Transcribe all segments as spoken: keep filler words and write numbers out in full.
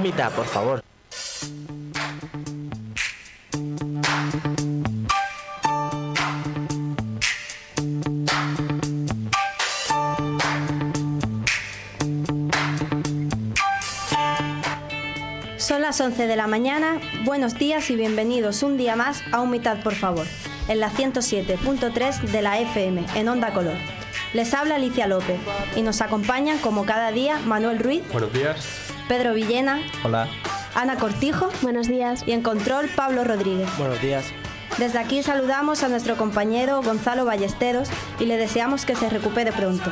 mitad, por favor. Son las once de la mañana, buenos días y bienvenidos un día más a Un Mitad por Favor, en la ciento siete punto tres de la F M, en Onda Color. Les habla Alicia López y nos acompañan como cada día Manuel Ruiz. Buenos días. Pedro Villena. Hola. Ana Cortijo. Buenos días. Y en control Pablo Rodríguez. Buenos días. Desde aquí saludamos a nuestro compañero Gonzalo Ballesteros y le deseamos que se recupere pronto.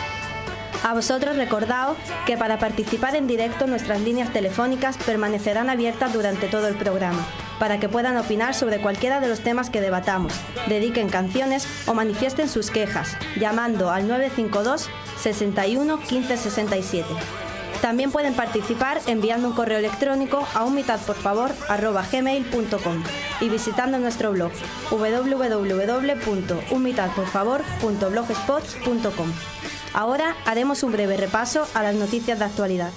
A vosotros recordaos que para participar en directo nuestras líneas telefónicas permanecerán abiertas durante todo el programa, para que puedan opinar sobre cualquiera de los temas que debatamos, dediquen canciones o manifiesten sus quejas, llamando al nueve cinco dos, sesenta y uno, quince sesenta y siete. También pueden participar enviando un correo electrónico a unmitadporfavor arroba gmail punto com y visitando nuestro blog doble u doble u doble u punto unmitadporfavor punto blogspot punto com. Ahora haremos un breve repaso a las noticias de actualidad.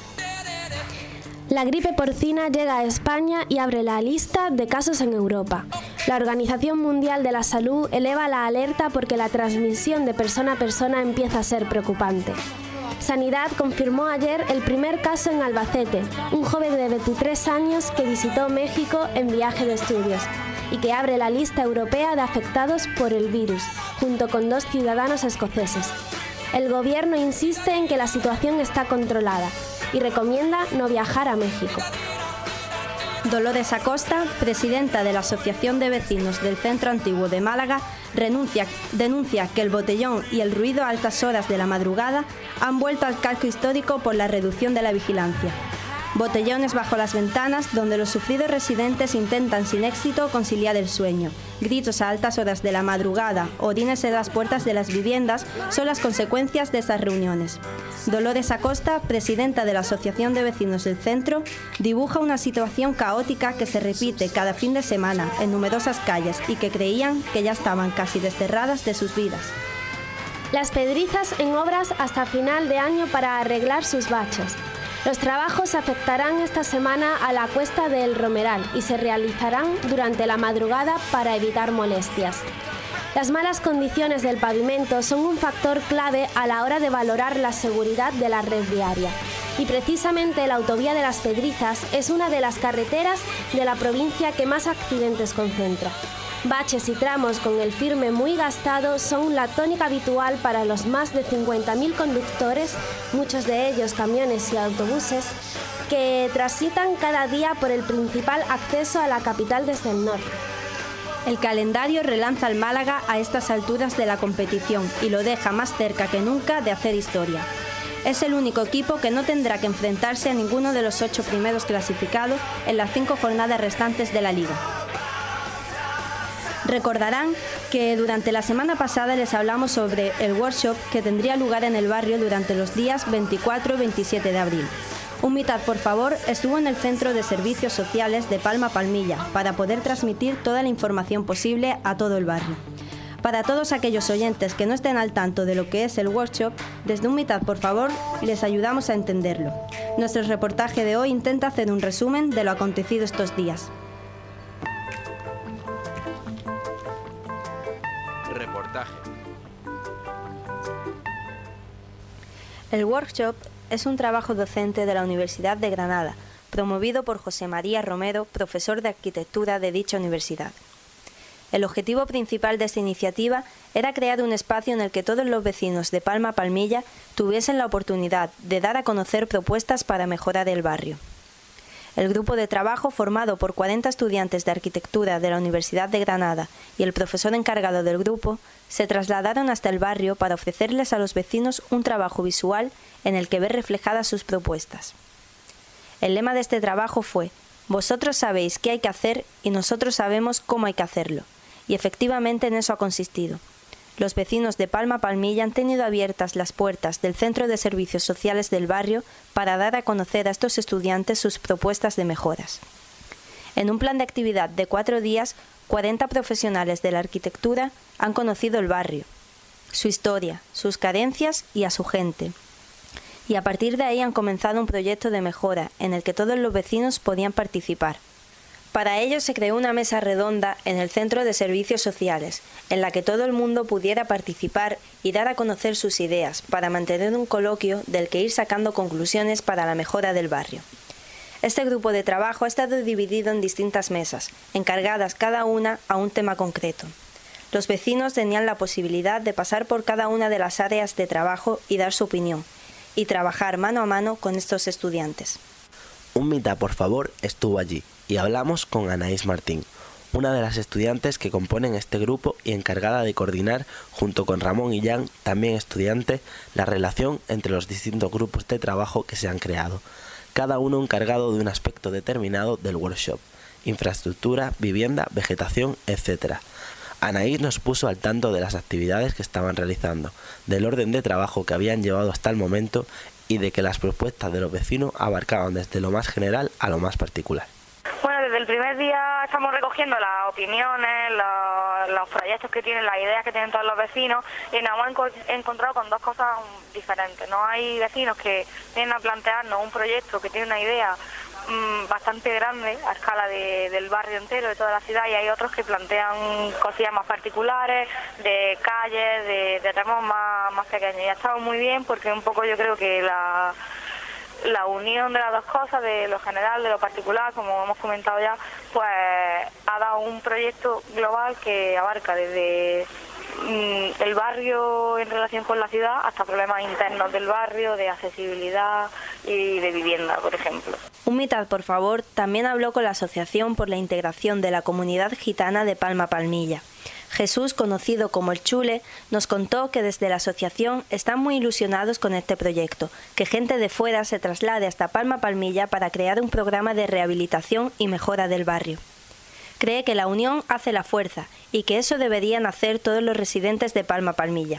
La gripe porcina llega a España y abre la lista de casos en Europa. La Organización Mundial de la Salud eleva la alerta porque la transmisión de persona a persona empieza a ser preocupante. Sanidad confirmó ayer el primer caso en Albacete, un joven de veintitrés años que visitó México en viaje de estudios y que abre la lista europea de afectados por el virus, junto con dos ciudadanos escoceses. El gobierno insiste en que la situación está controlada y recomienda no viajar a México. Dolores Acosta, presidenta de la Asociación de Vecinos del Centro Antiguo de Málaga, renuncia, denuncia que el botellón y el ruido a altas horas de la madrugada han vuelto al casco histórico por la reducción de la vigilancia. Botellones bajo las ventanas donde los sufridos residentes intentan sin éxito conciliar el sueño. Gritos a altas horas de la madrugada, orines en las puertas de las viviendas son las consecuencias de estas reuniones. Dolores Acosta, presidenta de la Asociación de Vecinos del Centro, dibuja una situación caótica que se repite cada fin de semana en numerosas calles y que creían que ya estaban casi desterradas de sus vidas. Las Pedrizas en obras hasta final de año para arreglar sus baches. Los trabajos afectarán esta semana a la cuesta del Romeral y se realizarán durante la madrugada para evitar molestias. Las malas condiciones del pavimento son un factor clave a la hora de valorar la seguridad de la red viaria. Y precisamente la autovía de las Pedrizas es una de las carreteras de la provincia que más accidentes concentra. Baches y tramos con el firme muy gastado son la tónica habitual para los más de cincuenta mil conductores, muchos de ellos camiones y autobuses, que transitan cada día por el principal acceso a la capital desde el norte. El calendario relanza al Málaga a estas alturas de la competición y lo deja más cerca que nunca de hacer historia. Es el único equipo que no tendrá que enfrentarse a ninguno de los ocho primeros clasificados en las cinco jornadas restantes de la Liga. Recordarán que durante la semana pasada les hablamos sobre el workshop que tendría lugar en el barrio durante los días veinticuatro y veintisiete de abril. Un Mitad por Favor estuvo en el Centro de Servicios Sociales de Palma Palmilla para poder transmitir toda la información posible a todo el barrio. Para todos aquellos oyentes que no estén al tanto de lo que es el workshop, desde Un Mitad por Favor les ayudamos a entenderlo. Nuestro reportaje de hoy intenta hacer un resumen de lo acontecido estos días. Reportaje. El workshop es un trabajo docente de la Universidad de Granada, promovido por José María Romero, profesor de arquitectura de dicha universidad. El objetivo principal de esta iniciativa era crear un espacio en el que todos los vecinos de Palma Palmilla tuviesen la oportunidad de dar a conocer propuestas para mejorar el barrio. El grupo de trabajo, formado por cuarenta estudiantes de arquitectura de la Universidad de Granada y el profesor encargado del grupo, se trasladaron hasta el barrio para ofrecerles a los vecinos un trabajo visual en el que ver reflejadas sus propuestas. El lema de este trabajo fue: vosotros sabéis qué hay que hacer y nosotros sabemos cómo hay que hacerlo. Y efectivamente en eso ha consistido. Los vecinos de Palma Palmilla han tenido abiertas las puertas del Centro de Servicios Sociales del barrio para dar a conocer a estos estudiantes sus propuestas de mejoras. En un plan de actividad de cuatro días, cuarenta profesionales de la arquitectura han conocido el barrio, su historia, sus carencias y a su gente. y a partir de ahí han comenzado un proyecto de mejora en el que todos los vecinos podían participar. Para ello se creó una mesa redonda en el Centro de Servicios Sociales, en la que todo el mundo pudiera participar y dar a conocer sus ideas para mantener un coloquio del que ir sacando conclusiones para la mejora del barrio. Este grupo de trabajo ha estado dividido en distintas mesas, encargadas cada una a un tema concreto. Los vecinos tenían la posibilidad de pasar por cada una de las áreas de trabajo y dar su opinión, y trabajar mano a mano con estos estudiantes. Un Mitad por favor estuvo allí y hablamos con Anaís Martín, una de las estudiantes que componen este grupo y encargada de coordinar, junto con Ramón Illán, también estudiante, la relación entre los distintos grupos de trabajo que se han creado, cada uno encargado de un aspecto determinado del workshop: infraestructura, vivienda, vegetación, etcétera. Anaís nos puso al tanto de las actividades que estaban realizando, del orden de trabajo que habían llevado hasta el momento y de que las propuestas de los vecinos abarcaban desde lo más general a lo más particular. Bueno, desde el primer día estamos recogiendo las opiniones, los, los proyectos que tienen, las ideas que tienen todos los vecinos, y nos hemos enco encontrado con dos cosas diferentes. No hay vecinos que vienen a plantearnos un proyecto que tiene una idea mmm, bastante grande a escala de, del barrio entero, de toda la ciudad, y hay otros que plantean cosillas más particulares, de calles, de, de temas más, más pequeños. Y ha estado muy bien porque un poco yo creo que la... la unión de las dos cosas, de lo general, de lo particular, como hemos comentado ya, pues ha dado un proyecto global que abarca desde mmm, el barrio en relación con la ciudad hasta problemas internos del barrio, de accesibilidad y de vivienda, por ejemplo. Un Mitad por favor también habló con la Asociación por la Integración de la Comunidad Gitana de Palma Palmilla. Jesús, conocido como el Chule, nos contó que desde la asociación están muy ilusionados con este proyecto, que gente de fuera se traslade hasta Palma Palmilla para crear un programa de rehabilitación y mejora del barrio. Cree que la unión hace la fuerza y que eso deberían hacer todos los residentes de Palma Palmilla.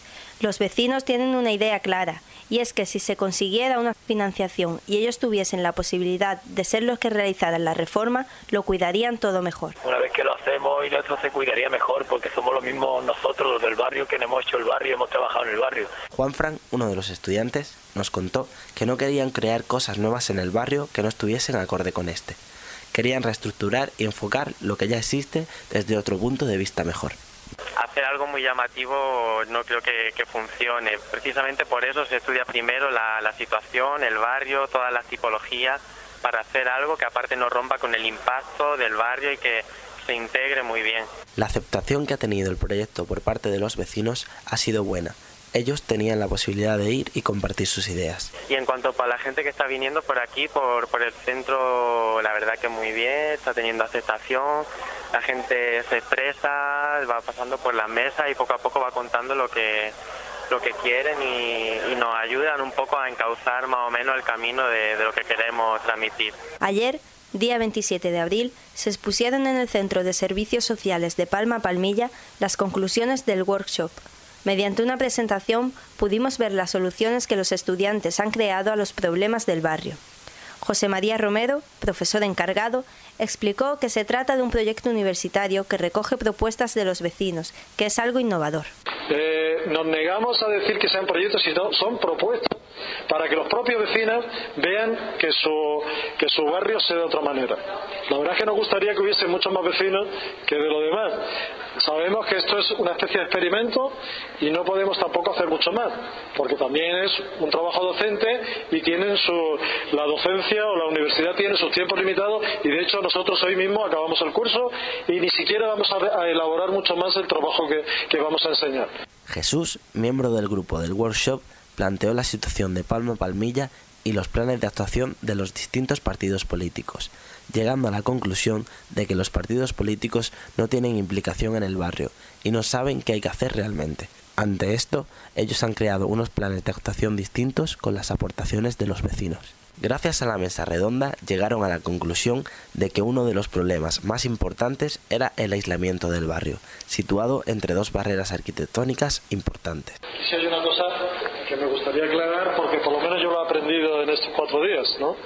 Los vecinos tienen una idea clara, y es que si se consiguiera una financiación y ellos tuviesen la posibilidad de ser los que realizaran la reforma, lo cuidarían todo mejor. Una vez que lo hacemos, y nuestro se cuidaría mejor, porque somos los mismos nosotros, los del barrio, que hemos hecho el barrio, hemos trabajado en el barrio. Juanfran, uno de los estudiantes, nos contó que no querían crear cosas nuevas en el barrio que no estuviesen acorde con este. Querían reestructurar y enfocar lo que ya existe desde otro punto de vista mejor. Hacer algo muy llamativo no creo que, que funcione. Precisamente por eso se estudia primero la, la situación, el barrio, todas las tipologías, para hacer algo que aparte no rompa con el impacto del barrio y que se integre muy bien. La aceptación que ha tenido el proyecto por parte de los vecinos ha sido buena. Ellos tenían la posibilidad de ir y compartir sus ideas. Y en cuanto a la gente que está viniendo por aquí, por, por el centro, la verdad que muy bien, está teniendo aceptación, la gente se expresa, va pasando por la mesa y poco a poco va contando lo que, lo que quieren y, y nos ayudan un poco a encauzar más o menos el camino de, de lo que queremos transmitir. Ayer, día veintisiete de abril, se expusieron en el Centro de Servicios Sociales de Palma Palmilla las conclusiones del workshop. Mediante una presentación pudimos ver las soluciones que los estudiantes han creado a los problemas del barrio. José María Romero, profesor encargado, explicó que se trata de un proyecto universitario que recoge propuestas de los vecinos, que es algo innovador. Eh, nos negamos a decir que sean proyectos, sino son propuestas para que los propios vecinos vean que su, que su barrio sea de otra manera. La verdad es que nos gustaría que hubiese muchos más vecinos que de lo demás. Sabemos que esto es una especie de experimento y no podemos tampoco hacer mucho más, porque también es un trabajo docente y tienen su, la docencia o la universidad tiene sus tiempos limitados, y de hecho nosotros hoy mismo acabamos el curso y ni siquiera vamos a, a elaborar mucho más el trabajo que, que vamos a enseñar. Jesús, miembro del grupo del workshop, planteó la situación de Palma Palmilla y los planes de actuación de los distintos partidos políticos, llegando a la conclusión de que los partidos políticos no tienen implicación en el barrio y no saben qué hay que hacer realmente. Ante esto, ellos han creado unos planes de actuación distintos con las aportaciones de los vecinos. Gracias a la mesa redonda llegaron a la conclusión de que uno de los problemas más importantes era el aislamiento del barrio, situado entre dos barreras arquitectónicas importantes. Si hay una cosa que me gustaría aclarar, porque por lo menos yo lo he aprendido en estos cuatro días, ¿no?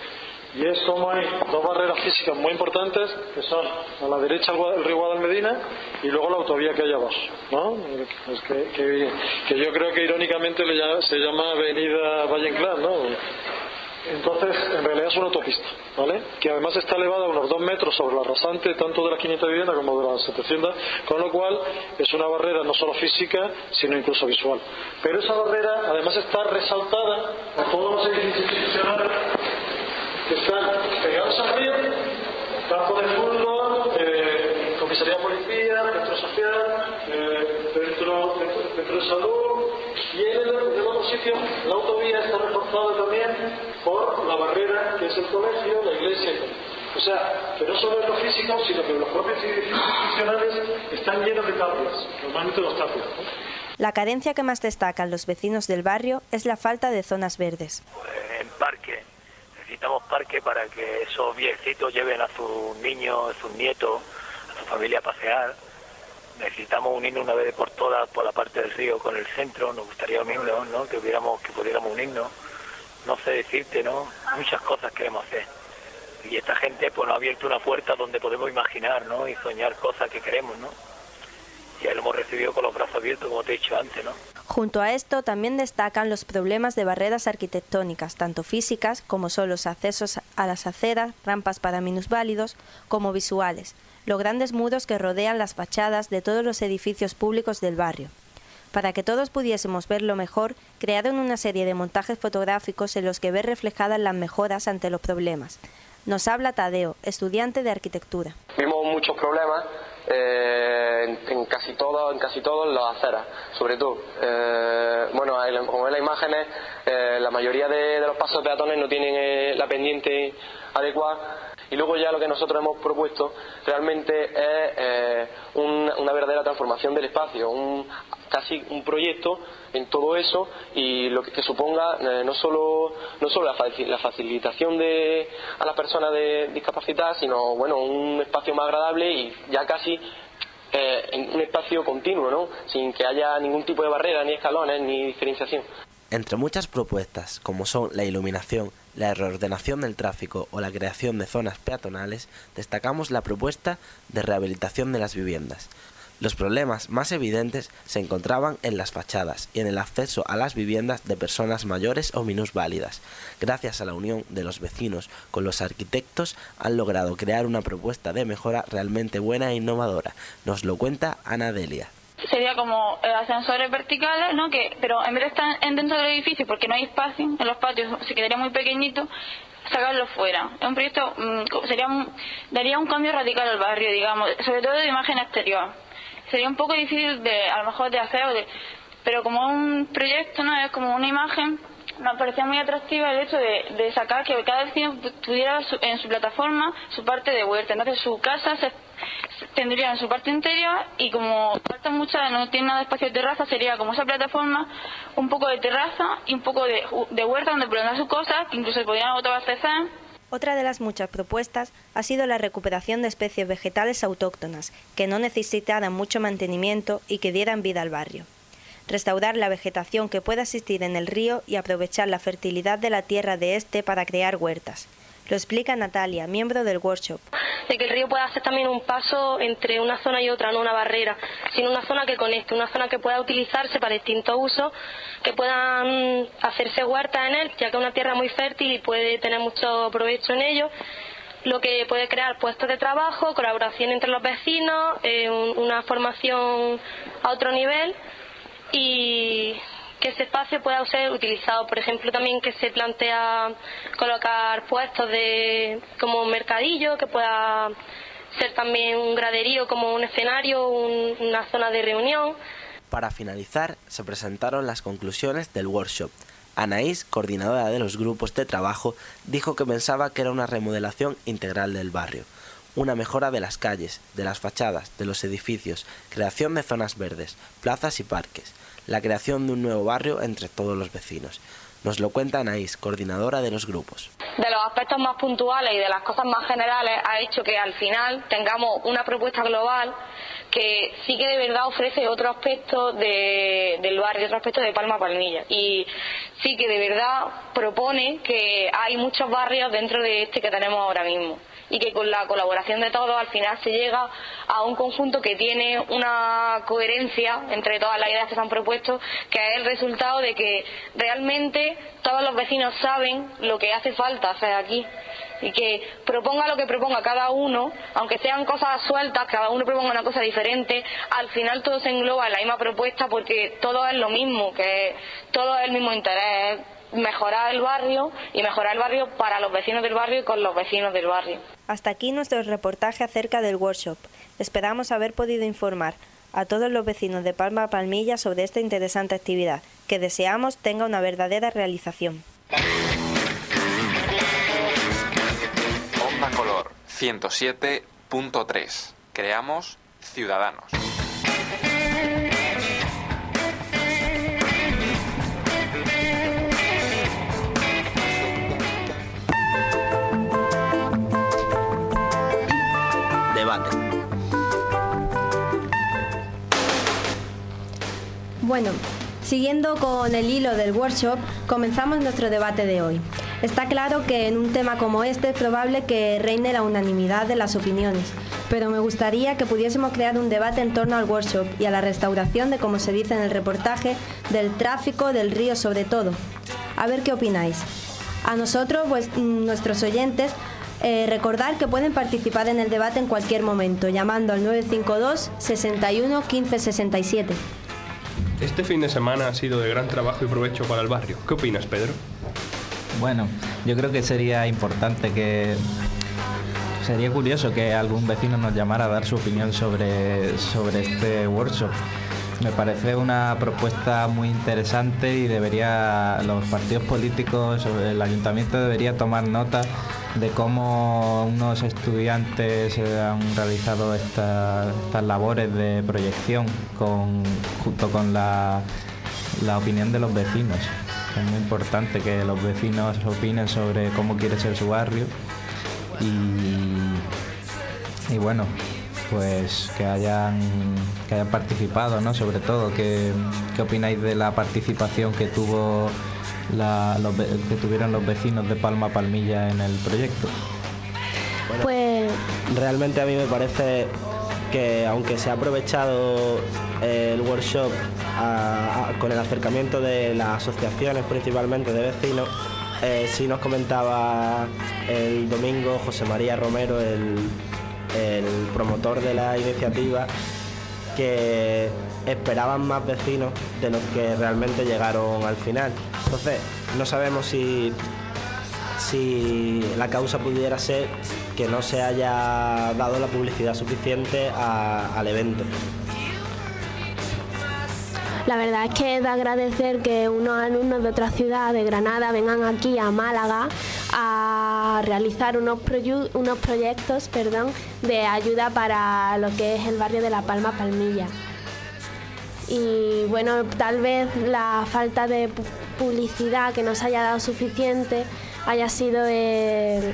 y es como hay dos barreras físicas muy importantes, que son a la derecha el río Guadalmedina y luego la autovía que hay abajo, ¿no? Es que, que, que yo creo que irónicamente le llama, se llama Avenida Valle Inclán, ¿no? Entonces, en realidad es una autopista, ¿vale? Que además está elevada unos dos metros sobre la rasante, tanto de las quinientas viviendas como de las setecientas, con lo cual es una barrera no solo física, sino incluso visual. Pero esa barrera además está resaltada por todos los edificios institucionales que están pegados al río, campo de fútbol, eh, comisaría de policía, centro social, eh, centro, centro, centro de salud, y en el, en el otro sitio la autovía está reforzada también por la barrera que es el colegio, la iglesia. O sea, que no solo es lo físico, sino que los propios edificios institucionales están llenos de tapias, normalmente los tapias, ¿no? La carencia que más destacan los vecinos del barrio es la falta de zonas verdes. En parque, necesitamos parque para que esos viejecitos lleven a sus niños, a sus nietos, a su familia a pasear. Necesitamos unirnos una vez por todas por la parte del río con el centro, nos gustaría unirnos, ¿no? Que hubiéramos, que pudiéramos unirnos. No sé decirte, ¿no? Muchas cosas queremos hacer. Y esta gente pues nos ha abierto una puerta donde podemos imaginar, ¿no? Y soñar cosas que queremos, ¿no? Y ahí lo hemos recibido con los brazos abiertos, como te he dicho antes, ¿no? Junto a esto también destacan los problemas de barreras arquitectónicas, tanto físicas, como son los accesos a las aceras, rampas para minusválidos, como visuales, los grandes muros que rodean las fachadas de todos los edificios públicos del barrio. Para que todos pudiésemos verlo mejor, crearon una serie de montajes fotográficos en los que ver reflejadas las mejoras ante los problemas. Nos habla Tadeo, estudiante de arquitectura. Vimos muchos problemas eh, en, en casi todo, en casi todas las aceras, sobre todo. Eh, bueno, como ven las imágenes, eh, la mayoría de, de los pasos peatones no tienen eh, la pendiente adecuada. Y luego ya lo que nosotros hemos propuesto realmente es eh, un, una verdadera transformación del espacio, un, casi un proyecto en todo eso, y lo que, que suponga eh, no solo no solo la, facil, la facilitación de a las personas de discapacitadas, sino bueno, un espacio más agradable y ya casi eh, en un espacio continuo, ¿no? Sin que haya ningún tipo de barrera, ni escalones, ni diferenciación. Entre muchas propuestas, como son la iluminación, la reordenación del tráfico o la creación de zonas peatonales, destacamos la propuesta de rehabilitación de las viviendas. Los problemas más evidentes se encontraban en las fachadas y en el acceso a las viviendas de personas mayores o minusválidas. Gracias a la unión de los vecinos con los arquitectos han logrado crear una propuesta de mejora realmente buena e innovadora. Nos lo cuenta Ana Delia. Sería como eh, ascensores verticales, ¿no? Que, pero en vez de estar en dentro del edificio, porque no hay espacio en los patios, se quedaría muy pequeñito, sacarlo fuera. Es un proyecto, mmm, sería un, daría un cambio radical al barrio, digamos, sobre todo de imagen exterior. Sería un poco difícil de, a lo mejor de hacer, de, pero como un proyecto, ¿no? Es como una imagen. Me parecía muy atractiva el hecho de, de sacar que cada vecino tuviera su, en su plataforma su parte de huerta. Entonces su casa se, se tendría en su parte interior, y como falta mucha, no tiene nada de espacio de terraza, sería como esa plataforma, un poco de terraza y un poco de, de huerta donde plantar sus cosas, que incluso se podrían autoabastecer. Otra de las muchas propuestas ha sido la recuperación de especies vegetales autóctonas, que no necesitaran mucho mantenimiento y que dieran vida al barrio. Restaurar la vegetación que pueda existir en el río y aprovechar la fertilidad de la tierra de este para crear huertas. Lo explica Natalia, miembro del workshop. De que el río pueda ser también un paso entre una zona y otra, no una barrera, sino una zona que conecte, una zona que pueda utilizarse para distintos usos, que puedan hacerse huertas en él, ya que es una tierra muy fértil y puede tener mucho provecho en ello, lo que puede crear puestos de trabajo, colaboración entre los vecinos, eh, un, una formación a otro nivel, y que ese espacio pueda ser utilizado. Por ejemplo, también que se plantea colocar puestos de como mercadillo, que pueda ser también un graderío como un escenario, un, una zona de reunión. Para finalizar, se presentaron las conclusiones del workshop. Anaís, coordinadora de los grupos de trabajo, dijo que pensaba que era una remodelación integral del barrio, una mejora de las calles, de las fachadas, de los edificios, creación de zonas verdes, plazas y parques, la creación de un nuevo barrio entre todos los vecinos. Nos lo cuenta Anaís, coordinadora de los grupos. De los aspectos más puntuales y de las cosas más generales ha hecho que al final tengamos una propuesta global que sí que de verdad ofrece otro aspecto de, del barrio, otro aspecto de Palma Palmilla. Y sí que de verdad propone que hay muchos barrios dentro de este que tenemos ahora mismo y que con la colaboración de todos al final se llega a un conjunto que tiene una coherencia entre todas las ideas que se han propuesto, que es el resultado de que realmente todos los vecinos saben lo que hace falta hacer aquí. Y que proponga lo que proponga cada uno, aunque sean cosas sueltas, cada uno proponga una cosa diferente, al final todo se engloba en la misma propuesta porque todo es lo mismo, que todo es el mismo interés, mejorar el barrio y mejorar el barrio para los vecinos del barrio y con los vecinos del barrio. Hasta aquí nuestro reportaje acerca del workshop. Esperamos haber podido informar a todos los vecinos de Palma Palmilla sobre esta interesante actividad, que deseamos tenga una verdadera realización. Onda Color ciento siete punto tres. Creamos ciudadanos. Debate. Bueno, siguiendo con el hilo del workshop, comenzamos nuestro debate de hoy. Está claro que en un tema como este es probable que reine la unanimidad de las opiniones, pero me gustaría que pudiésemos crear un debate en torno al workshop y a la restauración de, como se dice en el reportaje, del tráfico del río sobre todo. A ver qué opináis. A nosotros, pues, nuestros oyentes, eh, recordar que pueden participar en el debate en cualquier momento, llamando al nueve cinco dos, sesenta y uno, quince sesenta y siete. Este fin de semana ha sido de gran trabajo y provecho para el barrio. ¿Qué opinas, Pedro? Bueno, yo creo que sería importante que... Sería curioso que algún vecino nos llamara a dar su opinión sobre, sobre este workshop. Me parece una propuesta muy interesante y debería, los partidos políticos, el ayuntamiento debería tomar nota de cómo unos estudiantes han realizado esta, estas labores de proyección con, junto con la, la opinión de los vecinos. Es muy importante que los vecinos opinen sobre cómo quiere ser su barrio y, y bueno, pues que hayan, que hayan participado, ¿no? Sobre todo, ¿qué, qué opináis de la participación que tuvo la, los, que tuvieron los vecinos de Palma Palmilla en el proyecto? Bueno, pues realmente a mí me parece que aunque se ha aprovechado el workshop a, a, con el acercamiento de las asociaciones principalmente de vecinos, eh, sí nos comentaba el domingo José María Romero, el, el promotor de la iniciativa, que esperaban más vecinos de los que realmente llegaron al final. Entonces, no sabemos si, si la causa pudiera ser que no se haya dado la publicidad suficiente a, al evento. la verdad es que es de agradecer que unos alumnos de otra ciudad, de Granada, vengan aquí a Málaga a realizar unos, unos proyectos perdón, de ayuda para lo que es el barrio de La Palma Palmilla. Y bueno, tal vez la falta de publicidad que nos haya dado suficiente haya sido el...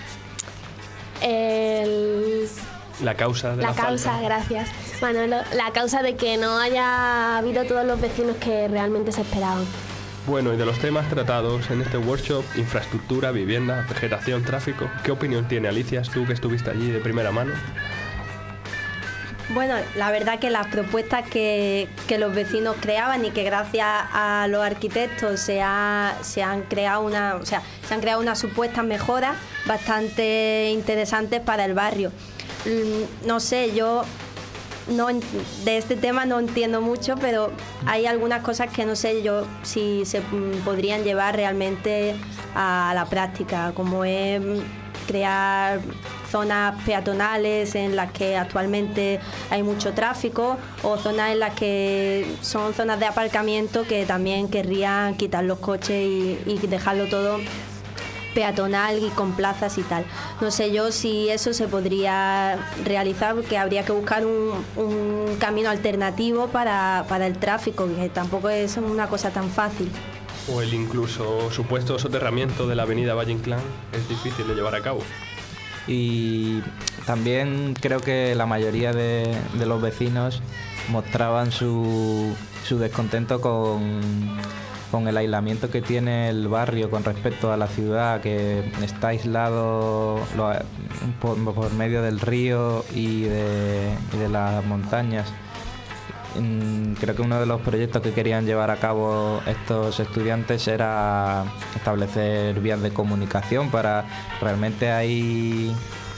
el La causa de la, la causa, falta. Gracias, Manolo. La causa de que no haya habido todos los vecinos que realmente se esperaban. Bueno, y de los temas tratados en este workshop, infraestructura, vivienda, vegetación, tráfico, ¿qué opinión tiene Alicia, tú que estuviste allí de primera mano? Bueno, la verdad que las propuestas que, que los vecinos creaban y que gracias a los arquitectos se, ha, se han creado una, o sea, se han creado unas supuestas mejoras bastante interesantes para el barrio. No sé, yo no, de este tema no entiendo mucho, pero hay algunas cosas que no sé yo si se podrían llevar realmente a la práctica, como es crear zonas peatonales en las que actualmente hay mucho tráfico, o zonas en las que son zonas de aparcamiento que también querrían quitar los coches y, y dejarlo todo peatonal y con plazas y tal. No sé yo si eso se podría realizar, porque habría que buscar un, un camino alternativo para, para el tráfico, que tampoco es una cosa tan fácil. O el incluso supuesto soterramiento de la avenida Valle Inclán es difícil de llevar a cabo. Y también creo que la mayoría de, de los vecinos mostraban su, su descontento con, con el aislamiento que tiene el barrio con respecto a la ciudad, que está aislado lo, por, por medio del río y de, y de las montañas. Creo que uno de los proyectos que querían llevar a cabo estos estudiantes era establecer vías de comunicación para realmente hay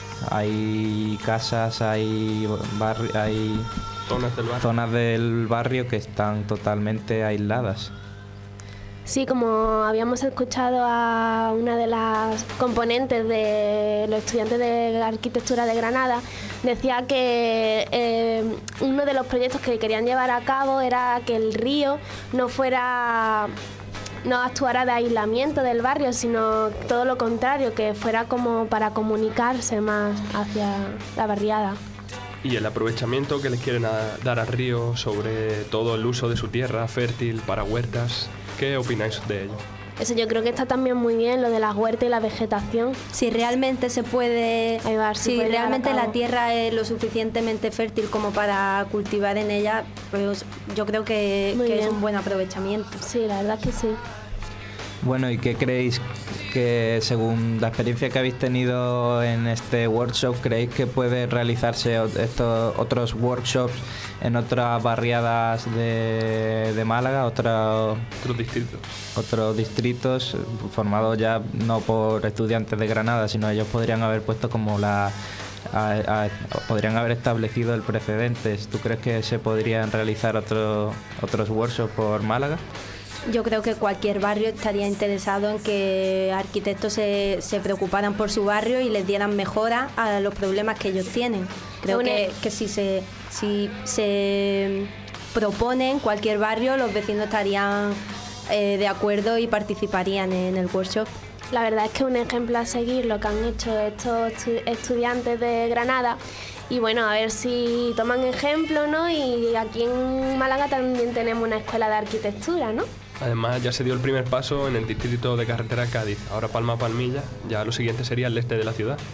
hay casas, hay barri hay zonas del barrio. zonas del barrio que están totalmente aisladas. Sí, como habíamos escuchado a una de las componentes de los estudiantes de arquitectura de Granada, decía que eh, uno de los proyectos que querían llevar a cabo era que el río no fuera, no actuara de aislamiento del barrio, sino todo lo contrario, que fuera como para comunicarse más hacia la barriada. Y el aprovechamiento que les quieren a, dar al río, sobre todo el uso de su tierra fértil para huertas, ¿qué opináis de ello? Eso yo creo que está también muy bien, lo de las huertas y la vegetación. Si realmente se puede, Ayudar, si puede realmente la tierra es lo suficientemente fértil como para cultivar en ella, pues yo creo que, que es un buen aprovechamiento. Sí, la verdad que sí. Bueno, ¿y qué creéis que, según la experiencia que habéis tenido en este workshop, creéis que puede realizarse estos otros workshops en otras barriadas de, de Málaga, otros otros distritos, otros distritos formados ya no por estudiantes de Granada, sino ellos podrían haber puesto como la a, a, podrían haber establecido el precedente? ¿Tú crees que se podrían realizar otro, otros workshops por Málaga? Yo creo que cualquier barrio estaría interesado en que arquitectos se, se preocuparan por su barrio y les dieran mejora a los problemas que ellos tienen. Creo que, que si se, si se propone en cualquier barrio, los vecinos estarían eh, de acuerdo y participarían en el workshop. La verdad es que es un ejemplo a seguir lo que han hecho estos estudiantes de Granada. Y bueno, a ver si toman ejemplo, ¿no? Y aquí en Málaga también tenemos una escuela de arquitectura, ¿no? Además, ya se dio el primer paso en el distrito de carretera Cádiz. Ahora Palma Palmilla, ya lo siguiente sería el este de la ciudad.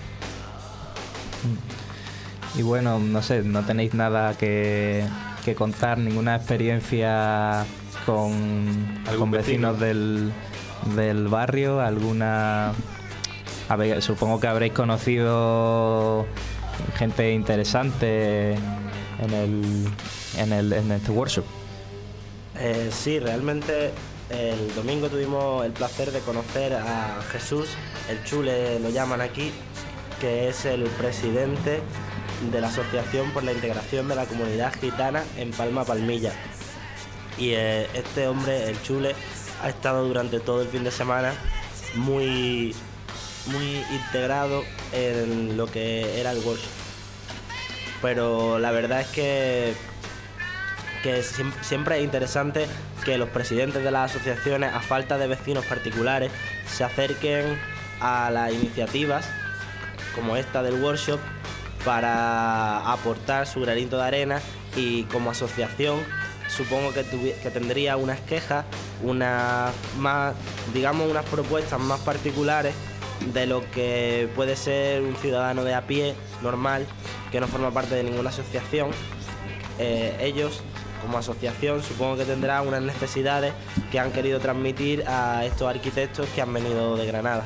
Y bueno, no sé, no tenéis nada que, que contar, ninguna experiencia con, con vecinos del, del barrio, alguna... A ver, supongo que habréis conocido gente interesante en el, en el en este workshop. Eh, sí, realmente el domingo tuvimos el placer de conocer a Jesús, el Chule lo llaman aquí, que es el presidente de la Asociación por la Integración de la Comunidad Gitana en Palma Palmilla. Y eh, este hombre, el Chule, ha estado durante todo el fin de semana muy, muy integrado en lo que era el workshop. Pero la verdad es que que siempre es interesante que los presidentes de las asociaciones, a falta de vecinos particulares, se acerquen a las iniciativas como esta del workshop para aportar su granito de arena, y como asociación supongo que, que tendría unas quejas, unas más, digamos, unas propuestas más particulares de lo que puede ser un ciudadano de a pie normal que no forma parte de ninguna asociación. Eh, ellos como asociación supongo que tendrá unas necesidades que han querido transmitir a estos arquitectos que han venido de Granada.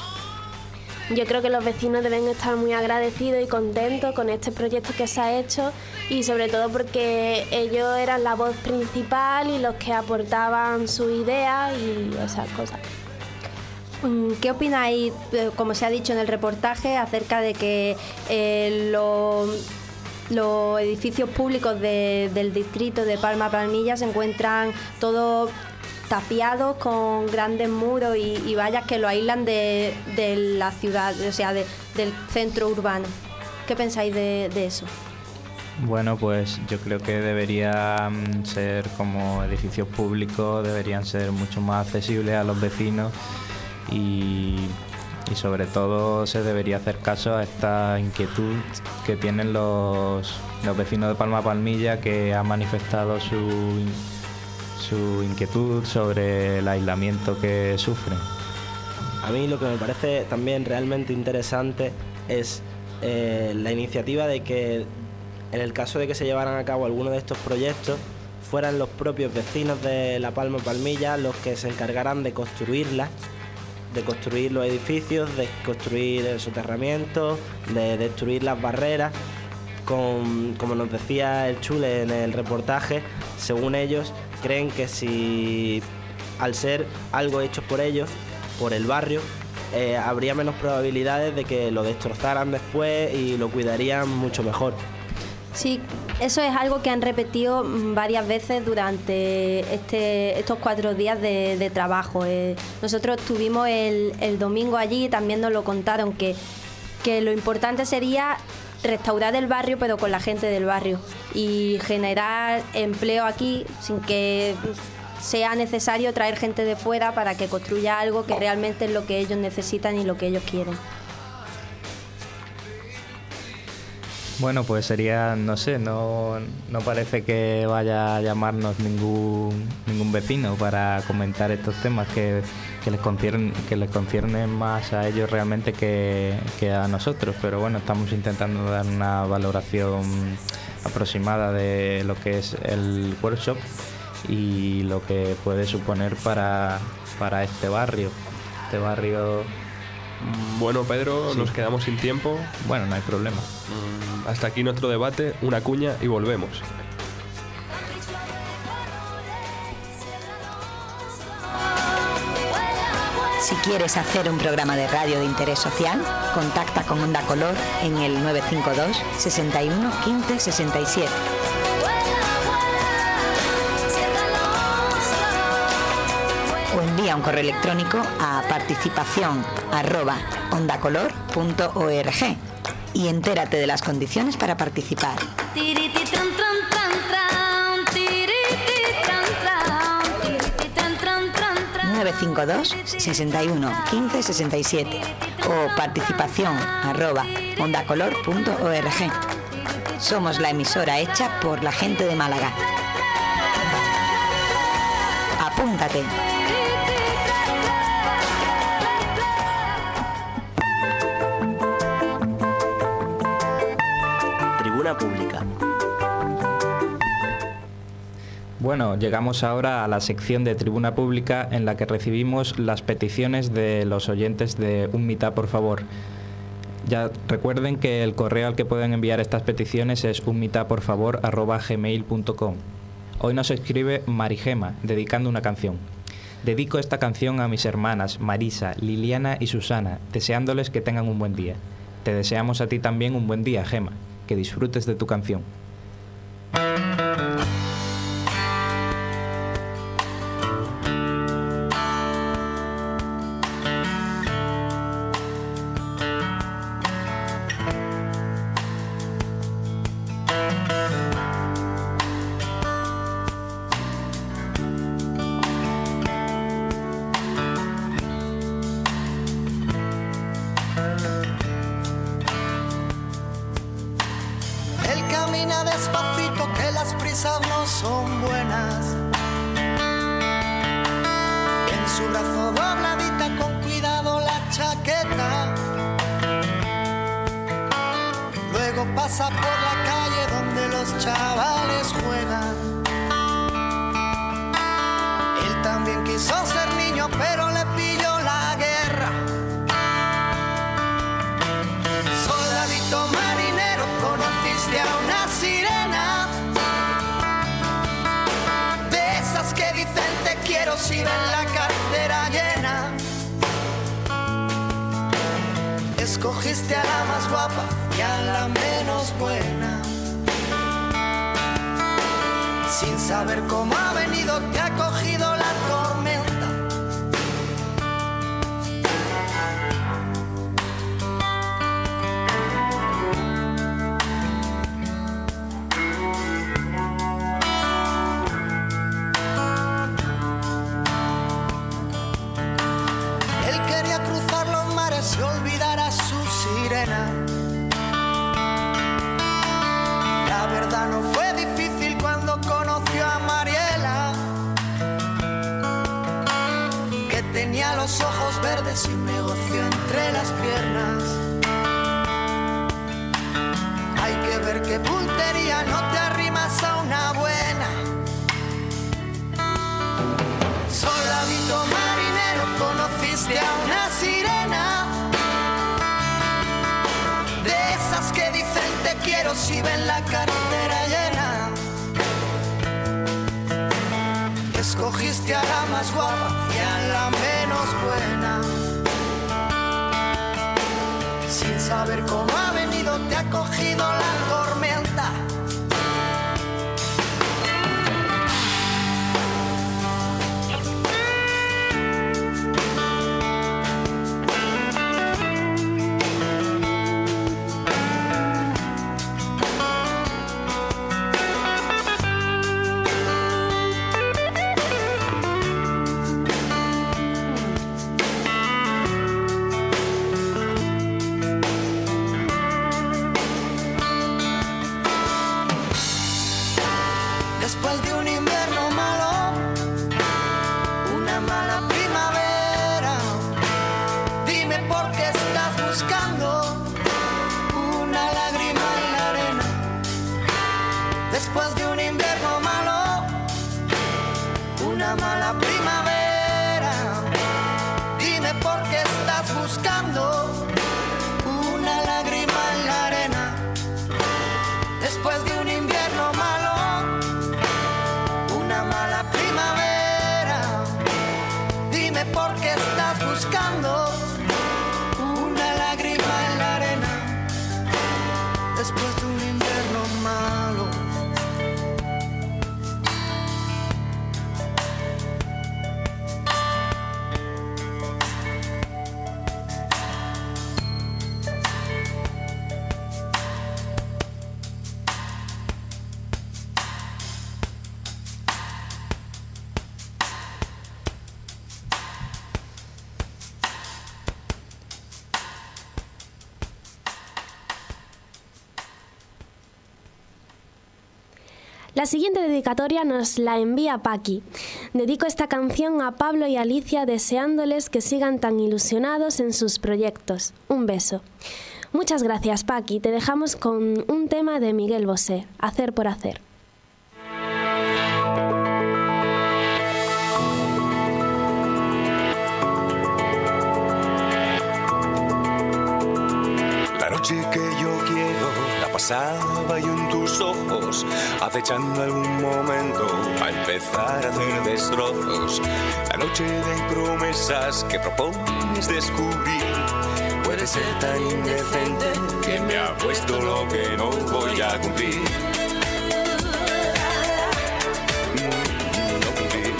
Yo creo que los vecinos deben estar muy agradecidos y contentos con este proyecto que se ha hecho, y sobre todo porque ellos eran la voz principal y los que aportaban su idea y esas cosas. ¿Qué opináis, como se ha dicho en el reportaje, acerca de que eh, los... los edificios públicos de, del distrito de Palma Palmilla se encuentran todos tapiados con grandes muros y, y vallas que lo aíslan de, de la ciudad, o sea, de, del centro urbano? ¿Qué pensáis de, de eso? Bueno, pues yo creo que deberían ser como edificios públicos, deberían ser mucho más accesibles a los vecinos y... y sobre todo se debería hacer caso a esta inquietud que tienen los, los vecinos de Palma Palmilla, que han manifestado su, su inquietud sobre el aislamiento que sufren. A mí lo que me parece también realmente interesante es eh, la iniciativa de que, en el caso de que se llevaran a cabo alguno de estos proyectos, fueran los propios vecinos de La Palma Palmilla los que se encargaran de construirla, de construir los edificios, de construir el soterramiento, de destruir las barreras. Con, como nos decía el Chule en el reportaje, según ellos, creen que si al ser algo hecho por ellos, por el barrio, eh, habría menos probabilidades de que lo destrozaran después y lo cuidarían mucho mejor. Sí, eso es algo que han repetido varias veces durante este, estos cuatro días de, de trabajo. Eh, nosotros estuvimos el, el domingo allí y también nos lo contaron, que, que lo importante sería restaurar el barrio, pero con la gente del barrio, y generar empleo aquí sin que sea necesario traer gente de fuera para que construya algo que realmente es lo que ellos necesitan y lo que ellos quieren. Bueno, pues sería, no sé, no, no parece que vaya a llamarnos ningún ningún vecino para comentar estos temas que, que les conciernen, que les conciernen más a ellos realmente que, que a nosotros. Pero bueno, estamos intentando dar una valoración aproximada de lo que es el workshop y lo que puede suponer para, para este barrio. Este barrio... Bueno, Pedro, sí. Nos quedamos sin tiempo. Bueno, no hay problema. Hasta aquí nuestro debate, una cuña y volvemos. Si quieres hacer un programa de radio de interés social, contacta con Onda Color en el nueve cinco dos, sesenta y uno, quince, sesenta y siete. O envía un correo electrónico a participación arroba ondacolor punto org y entérate de las condiciones para participar. nueve cinco dos, sesenta y uno, quince, sesenta y siete o participación arroba ondacolor punto org. Somos la emisora hecha por la gente de Málaga. Apúntate. Tribuna Pública. Bueno, llegamos ahora a la sección de Tribuna Pública en la que recibimos las peticiones de los oyentes de Un Mitad, por favor. Ya recuerden que el correo al que pueden enviar estas peticiones es unmitadporfavor arroba gmail punto com. Hoy nos escribe Marigema, dedicando una canción. Dedico esta canción a mis hermanas Marisa, Liliana y Susana, deseándoles que tengan un buen día. Te deseamos a ti también un buen día, Gema. Que disfrutes de tu canción. Pasa por la calle donde los chavales juegan. Él también quiso ser niño, pero le pilló la guerra. Soldadito marinero, conociste a una sirena, de esas que dicen te quiero si ven la cartera llena. Escogiste a la más guapa y a la menos buena. Sin saber cómo ha venido, te ha cogido la tormenta. Él quería cruzar los mares y olvidar a su sirena. La verdad no fue difícil cuando conoció a Mariela, que tenía los ojos verdes y un negocio entre las piernas. Hay que ver qué puntería, no te arrimas a una buena. pusiste a la más guapa y a la menos buena. Sin saber cómo ha venido, te ha cogido la tormenta. Después de un invierno malo, una mala primavera, dime por qué estás buscando una lágrima en la arena. Después de un invierno malo, una mala primavera, dime por qué estás buscando una lágrima en la arena. Después de un invierno malo, una mala primavera, dime por qué estás buscando una lágrima en la arena. Después de un invierno malo. La siguiente dedicatoria nos la envía Paqui. Dedico esta canción a Pablo y Alicia deseándoles que sigan tan ilusionados en sus proyectos. Un beso. Muchas gracias, Paqui. Te dejamos con un tema de Miguel Bosé, Hacer por hacer. La noche que yo quiero la pasaba yo en tus ojos, acechando algún momento a empezar a hacer destrozos. La noche de promesas que propones descubrir puede ser tan indecente que me ha puesto lo que no voy a cumplir. No cumplir.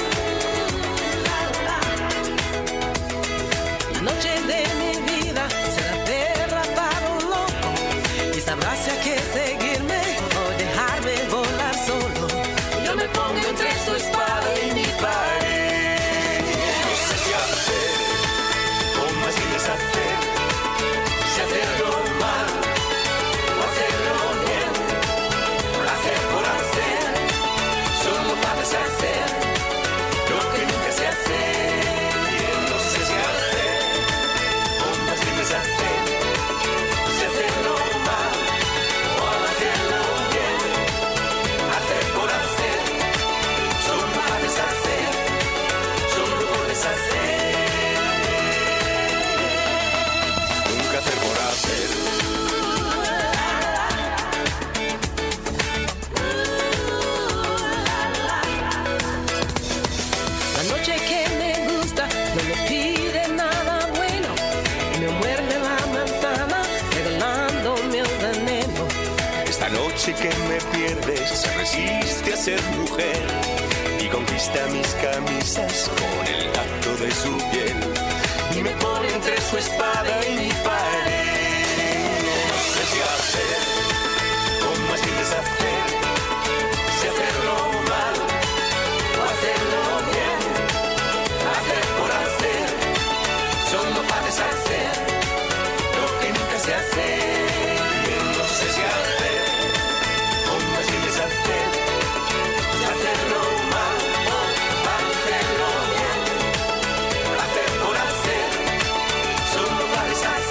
La noche de mi vida será perra para un loco y sabrá si hay que seguirme o dejarme volar solo. Yo me pongo entre su espada y mi pared. No sé qué hacer, cómo así deshacer, si hacerlo mal o hacerlo bien, hacer por hacer, solo para deshacer lo que nunca se hace. No sé qué hacer, cómo así deshacer, si hacerlo mal o hacerlo bien, hacer por hacer, solo para deshacer, solo por deshacer. Nunca hacer por hacer. La noche que me gusta no me pide nada bueno y me muerde la manzana regalándome el veneno. Esta noche que me pierdes se resiste a ser mujer y conquista mis camisas con el tacto de su piel y me pone entre su espada y mi pared. No sé qué hacer, cómo así deshacer, si hacerlo mal o hacerlo bien, hacer por hacer, solo para deshacer lo que nunca se hace. No sé qué hacer, cómo así deshacer, si hacerlo mal o hacerlo bien, hacer por hacer, solo para deshacer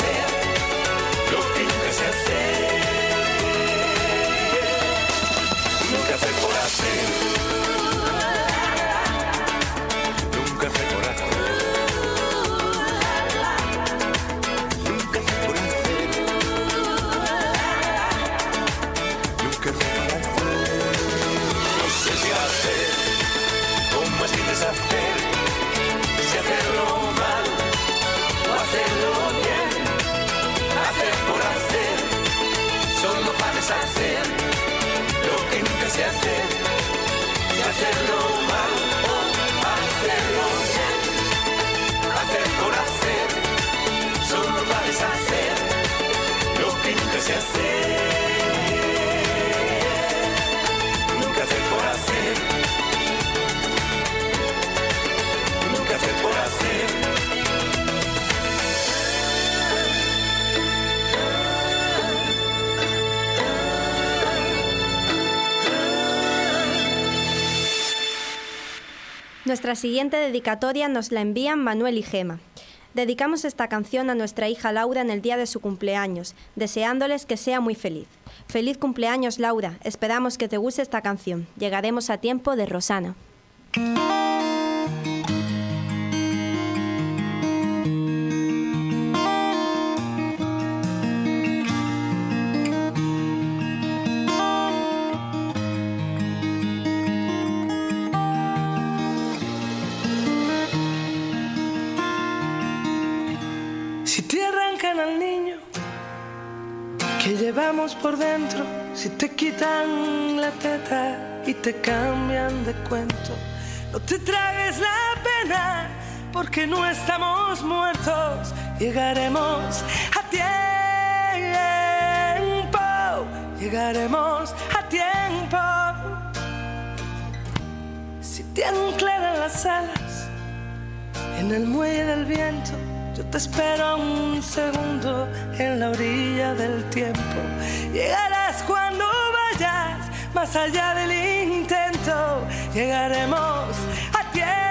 Nuestra siguiente dedicatoria nos la envían Manuel y Gema. Dedicamos esta canción a nuestra hija Laura en el día de su cumpleaños, deseándoles que sea muy feliz. Feliz cumpleaños, Laura. Esperamos que te guste esta canción. Llegaremos a tiempo, de Rosana. Si te arrancan al niño que llevamos por dentro, si te quitan la teta y te cambian de cuento, no te tragues la pena porque no estamos muertos. Llegaremos a tiempo, llegaremos a tiempo. Si te anclan las alas en el muelle del viento, yo te espero un segundo en la orilla del tiempo. Llegarás cuando vayas más allá del intento. Llegaremos a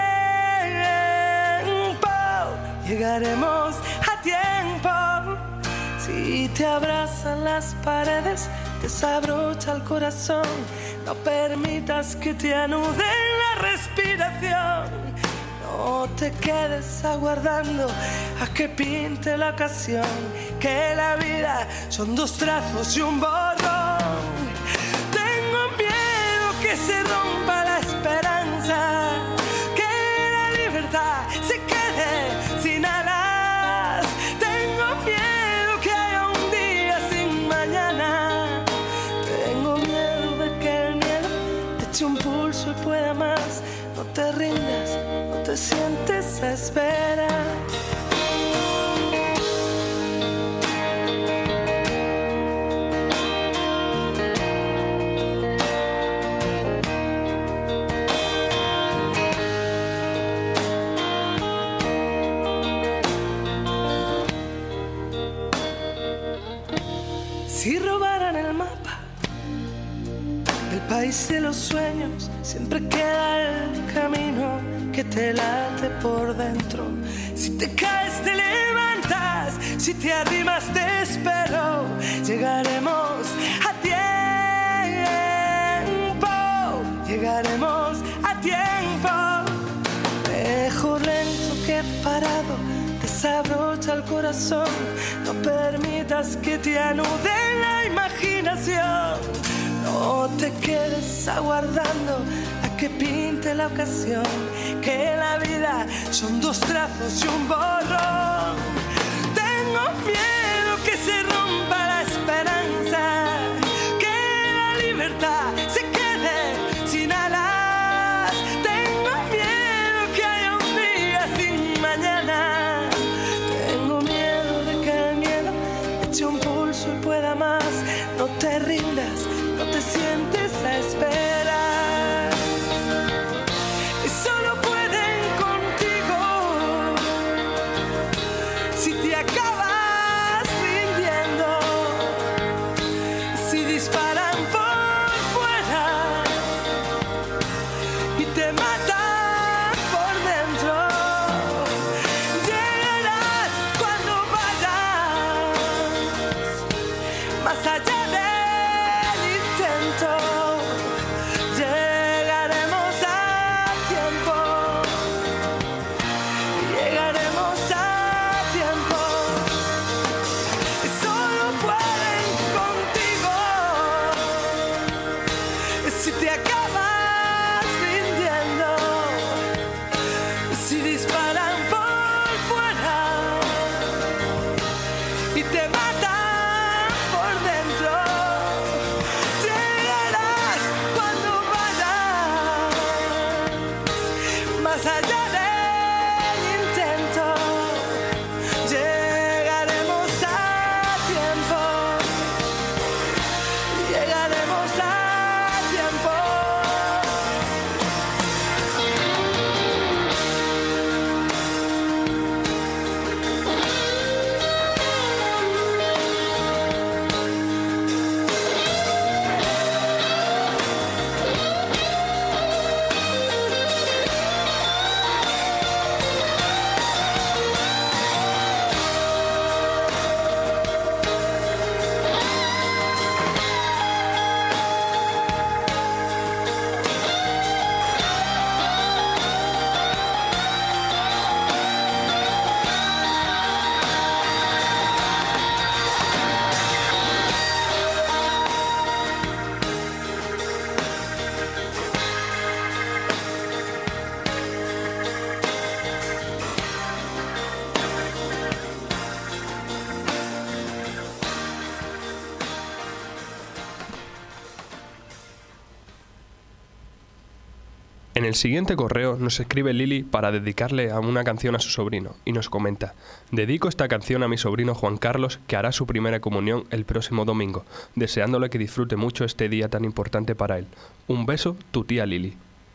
tiempo, llegaremos a tiempo. Si te abrazan las paredes, te desabrocha el corazón. No permitas que te anuden la respiración. No te quedes aguardando a que pinte la ocasión, que la vida son dos trazos y un borrón. Tengo miedo que se rompa la esperanza, que la libertad se quede sin alas. Tengo miedo que haya un día sin mañana. Tengo miedo de que el miedo te eche un pulso y pueda más. No te rindas, no te sientes a esperar. Si robaran el mapa del país de los sueños, siempre queda el camino que te late por dentro. Si te caes te levantas, si te arrimas te espero. Llegaremos a tiempo, llegaremos a tiempo. Mejor lento que parado, desabrocha el corazón. No permitas que te anude la imaginación. No te quedes aguardando a que pinte la ocasión, que la vida son dos trazos y un borrón. Tengo miedo que se rompa la esperanza, que la libertad se quede sin alas. Tengo miedo que haya un día sin mañana. Tengo miedo de que el miedo eche un pulso y pueda más. No te rindas, no te sientes a esperar. Y solo pueden contigo si te acabas rindiendo. Si disparan por fuera y te matan por dentro. Llegarás cuando vayas más allá. el siguiente correo nos escribe Lili para dedicarle a una canción a su sobrino y nos comenta: dedico esta canción a mi sobrino Juan Carlos, que hará su primera comunión el próximo domingo, deseándole que disfrute mucho este día tan importante para él. Un beso, tu tía Lili.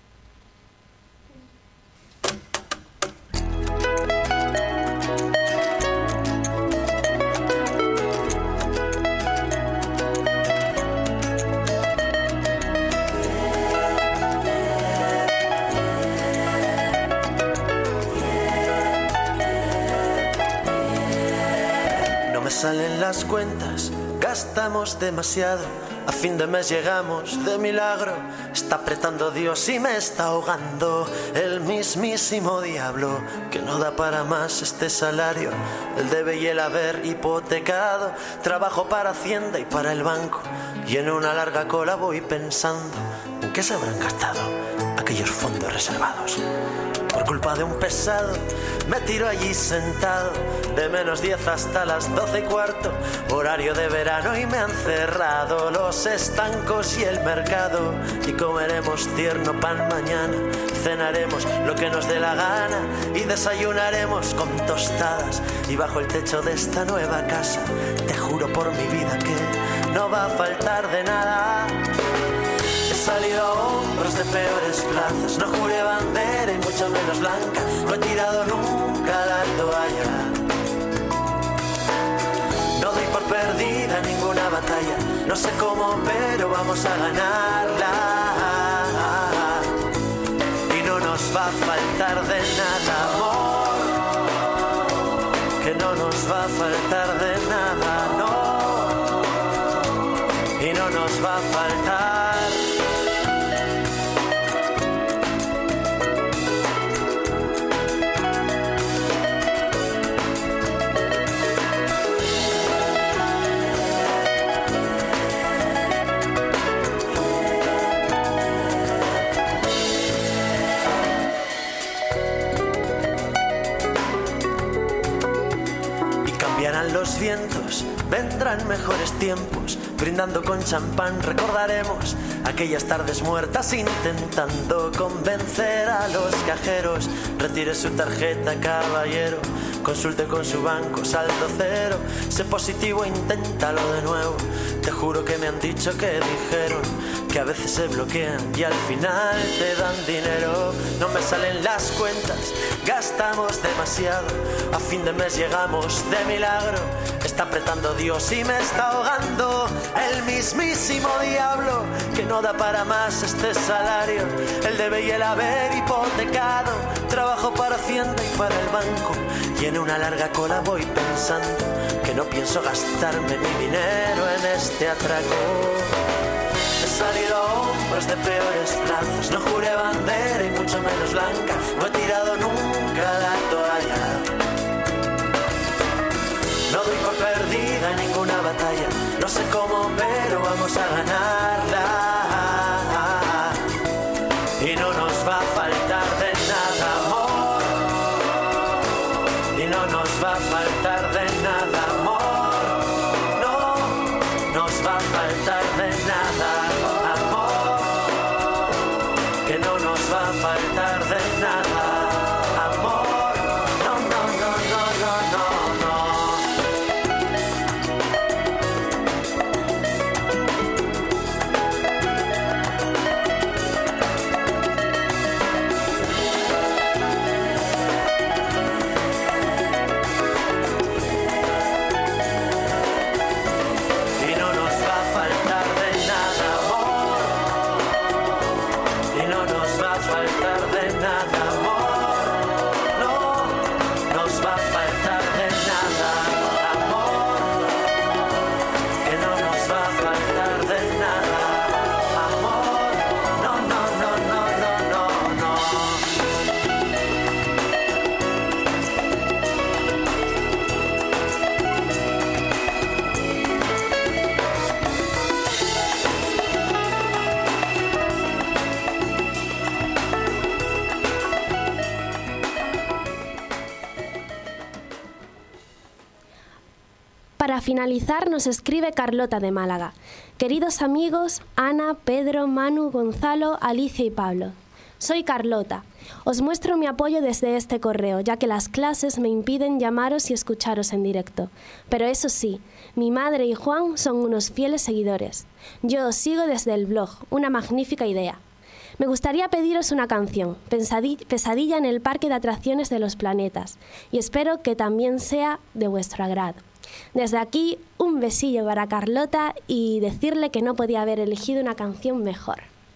Salen las cuentas, gastamos demasiado, a fin de mes llegamos de milagro. Está apretando Dios y me está ahogando el mismísimo diablo, que no da para más este salario, el debe y el haber hipotecado. Trabajo para Hacienda y para el banco, y en una larga cola voy pensando en qué se habrán gastado aquellos fondos reservados. Por culpa de un pesado me tiro allí sentado, de menos diez hasta las doce y cuarto, horario de verano, y me han cerrado los estancos y el mercado. Y comeremos tierno pan mañana, cenaremos lo que nos dé la gana, y desayunaremos con tostadas. Y bajo el techo de esta nueva casa, te juro por mi vida que no va a faltar de nada. He salido a hombros de peores plazas, no juré bandera y mucho menos blanca, no he tirado nunca la toalla. No doy por perdida ninguna batalla, no sé cómo pero vamos a ganarla. Y no nos va a faltar de nada, amor, que no nos va a faltar de nada, no, y no nos va a faltar. Los vientos, vendrán mejores tiempos, brindando con champán recordaremos aquellas tardes muertas intentando convencer a los cajeros. Retire su tarjeta, caballero, consulte con su banco, saldo cero, sé positivo, inténtalo de nuevo. Te juro que me han dicho que dijeron que a veces se bloquean y al final te dan dinero. No me salen las cuentas, gastamos demasiado, a fin de mes llegamos de milagro. Está apretando Dios y me está ahogando el mismísimo diablo, que no da para más este salario, el debe y el haber hipotecado. Trabajo para Hacienda y para el banco, y en una larga cola voy pensando que no pienso gastarme mi dinero en este atraco. He salido a hombros de peores plazas, no juré bandera y mucho menos blanca, no he tirado nunca la toalla. No doy por perdida ninguna batalla, no sé cómo pero vamos a ganarla. Y no nos va a faltar de nada, amor, y no nos va a faltar de nada, amor, no nos va a faltar de nada, amor, que no nos va a faltar de nada, amor, no, no, no, no, no, no. Para finalizar nos escribe Carlota de Málaga. Queridos amigos, Ana, Pedro, Manu, Gonzalo, Alicia y Pablo. Soy Carlota. Os muestro mi apoyo desde este correo, ya que las clases me impiden llamaros y escucharos en directo. Pero eso sí, mi madre y Juan son unos fieles seguidores. Yo os sigo desde el blog, una magnífica idea. Me gustaría pediros una canción, Pesadilla en el Parque de Atracciones de los Planetas, y espero que también sea de vuestro agrado. Desde aquí, un besillo para Carlota y decirle que no podía haber elegido una canción mejor.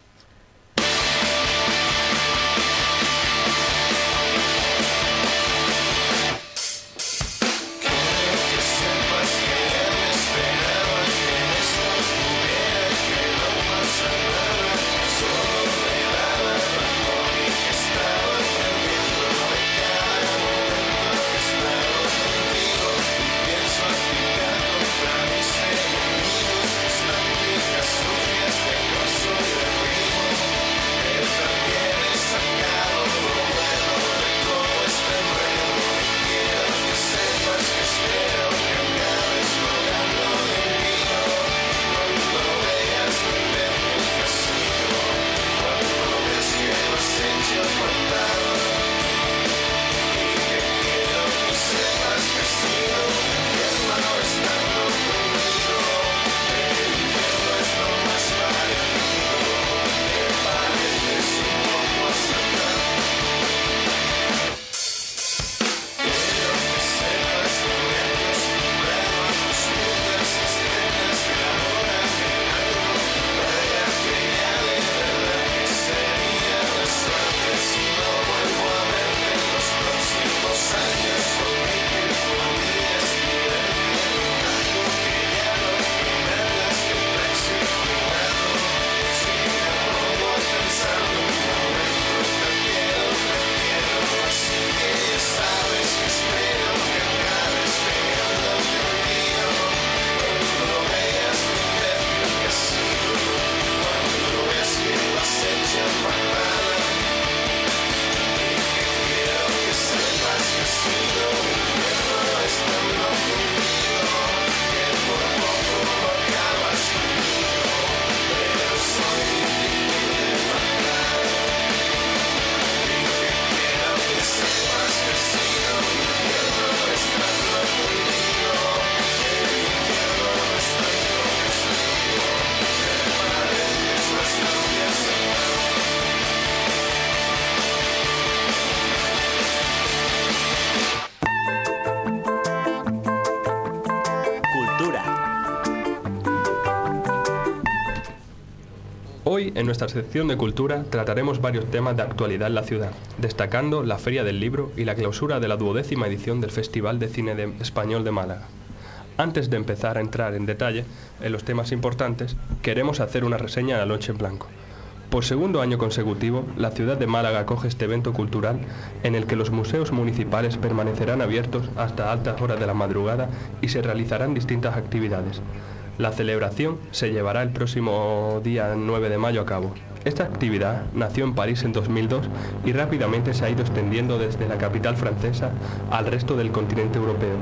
Hoy, en nuestra sección de Cultura, trataremos varios temas de actualidad en la ciudad, destacando la Feria del Libro y la clausura de la duodécima edición del Festival de Cine de Español de Málaga. Antes de empezar a entrar en detalle en los temas importantes, queremos hacer una reseña de la Noche en Blanco. Por segundo año consecutivo, la ciudad de Málaga acoge este evento cultural en el que los museos municipales permanecerán abiertos hasta altas horas de la madrugada y se realizarán distintas actividades. La celebración se llevará el próximo día nueve de mayo a cabo. Esta actividad nació en París en dos mil dos y rápidamente se ha ido extendiendo desde la capital francesa al resto del continente europeo.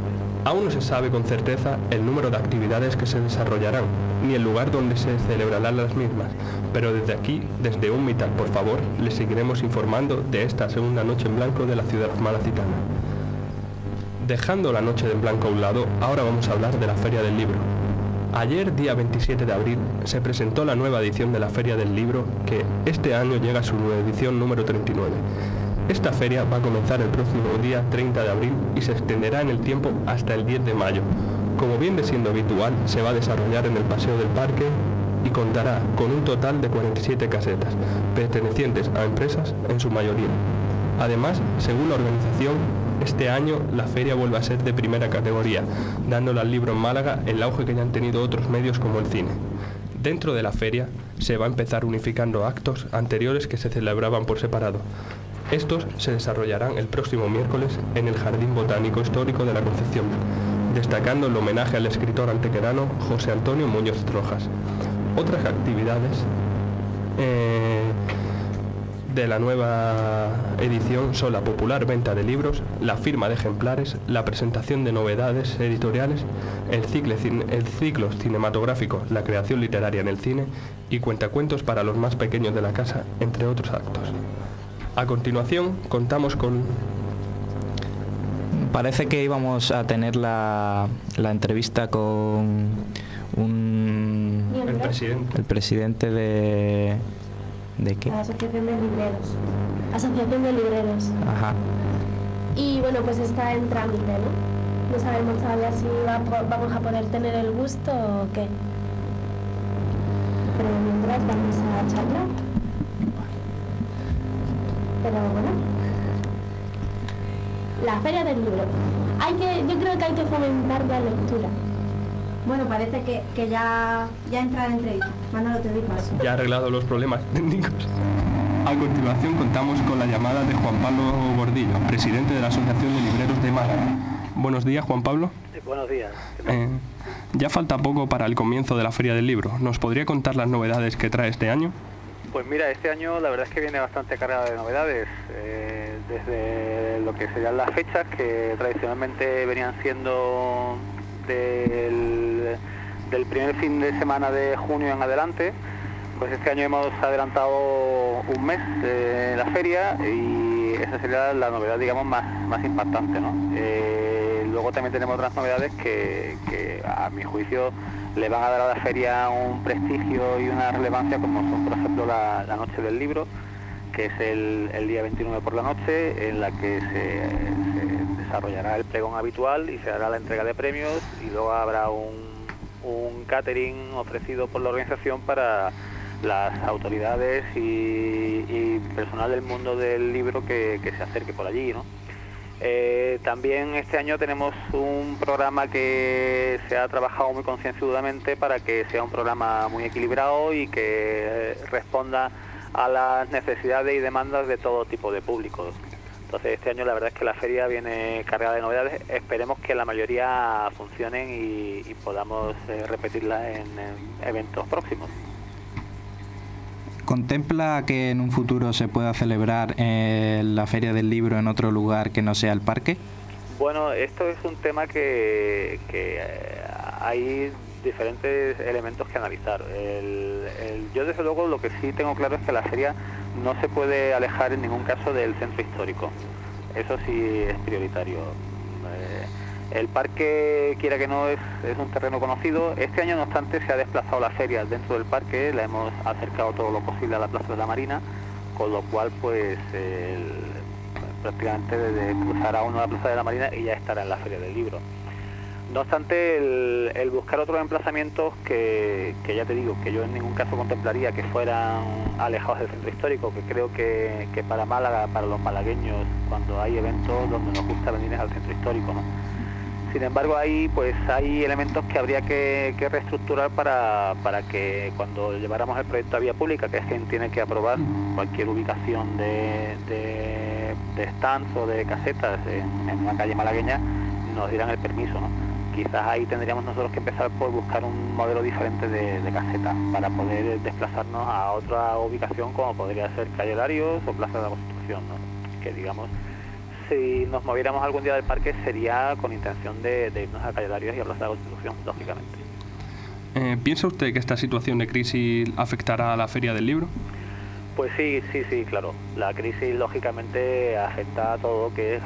Aún no se sabe con certeza el número de actividades que se desarrollarán, ni el lugar donde se celebrarán las mismas, pero desde aquí, desde Un Mital, por favor, les seguiremos informando de esta segunda Noche en Blanco de la ciudad malacitana. Dejando la Noche en Blanco a un lado, ahora vamos a hablar de la Feria del Libro. Ayer, día veintisiete de abril, se presentó la nueva edición de la Feria del Libro, que este año llega a su edición número treinta y nueve. Esta feria va a comenzar el próximo día treinta de abril y se extenderá en el tiempo hasta el diez de mayo. Como viene siendo habitual, se va a desarrollar en el Paseo del Parque y contará con un total de cuarenta y siete casetas, pertenecientes a empresas en su mayoría. Además, según la organización, este año la feria vuelve a ser de primera categoría, dándole al libro en Málaga el auge que ya han tenido otros medios como el cine. Dentro de la feria se va a empezar unificando actos anteriores que se celebraban por separado. Estos se desarrollarán el próximo miércoles en el Jardín Botánico Histórico de la Concepción, destacando el homenaje al escritor antequerano José Antonio Muñoz Rojas. Otras actividades eh, de la nueva edición son la popular venta de libros, la firma de ejemplares, la presentación de novedades editoriales, el ciclo, el ciclo cinematográfico, la creación literaria en el cine y cuentacuentos para los más pequeños de la casa, entre otros actos. A continuación, contamos con... Parece que íbamos a tener la, la entrevista con un... El presidente. El presidente de... ¿De qué? La Asociación de Libreros. Asociación de Libreros. Ajá. Y bueno, pues está en trámite, ¿no? No sabemos todavía si va, vamos a poder tener el gusto o qué. Pero mientras vamos a charlar. Pero bueno. La Feria del Libro. Hay que, yo creo que hay que fomentar la lectura. Bueno, parece que, que ya, ya entra la entrevista. Manolo, te doy paso. Ya ha arreglado los problemas técnicos. A continuación contamos con la llamada de Juan Pablo Gordillo, presidente de la Asociación de Libreros de Málaga. Buenos días, Juan Pablo. Sí, buenos días. Eh, ya falta poco para el comienzo de la Feria del Libro. ¿Nos podría contar las novedades que trae este año? Pues mira, este año la verdad es que viene bastante cargada de novedades, eh, desde lo que serían las fechas, que tradicionalmente venían siendo del, del primer fin de semana de junio en adelante. Pues este año hemos adelantado un mes de la feria y esa sería la novedad, digamos, más, más impactante, ¿no? Eh, luego también tenemos otras novedades que, que a mi juicio le van a dar a la feria un prestigio y una relevancia, como son por ejemplo la, la Noche del Libro, que es el, el día veintinueve por la noche, en la que se, se desarrollará el pregón habitual y se hará la entrega de premios, y luego habrá un, un catering ofrecido por la organización para las autoridades y, y personal del mundo del libro que, que se acerque por allí, ¿no? Eh, también este año tenemos un programa que se ha trabajado muy concienzudamente para que sea un programa muy equilibrado y que responda a las necesidades y demandas de todo tipo de públicos. Entonces este año la verdad es que la feria viene cargada de novedades. Esperemos que la mayoría funcionen y, y podamos eh, repetirla en, en eventos próximos. ¿Contempla que en un futuro se pueda celebrar eh, la Feria del Libro en otro lugar que no sea el parque? Bueno, esto es un tema que, que eh, hay diferentes elementos que analizar. El, el, yo desde luego lo que sí tengo claro es que la feria no se puede alejar en ningún caso del centro histórico. Eso sí es prioritario. Eh, el parque, quiera que no, es, es un terreno conocido. Este año, no obstante, se ha desplazado la feria dentro del parque, la hemos acercado todo lo posible a la Plaza de la Marina, con lo cual pues el, prácticamente desde cruzará uno a la Plaza de la Marina y ya estará en la Feria del Libro. No obstante, el, el buscar otros emplazamientos que, que ya te digo, que yo en ningún caso contemplaría que fueran alejados del centro histórico, que creo que, que para Málaga, para los malagueños, cuando hay eventos donde nos gusta venir es al centro histórico, ¿no? Sin embargo, ahí pues hay elementos que habría que, que reestructurar para, para que cuando lleváramos el proyecto a vía pública, que es quien tiene que aprobar cualquier ubicación de, de, de stands o de casetas en, en una calle malagueña, nos dieran el permiso, ¿no? Quizás ahí tendríamos nosotros que empezar por buscar un modelo diferente de, de caseta para poder desplazarnos a otra ubicación, como podría ser Calle Larios o Plaza de la Constitución, ¿no? Que digamos, si nos moviéramos algún día del parque sería con intención de, de irnos a Calle Larios y a Plaza de la Constitución, lógicamente. Eh, ¿Piensa usted que esta situación de crisis afectará a la Feria del Libro? Pues sí, sí, sí, claro. La crisis lógicamente afecta a todo lo que es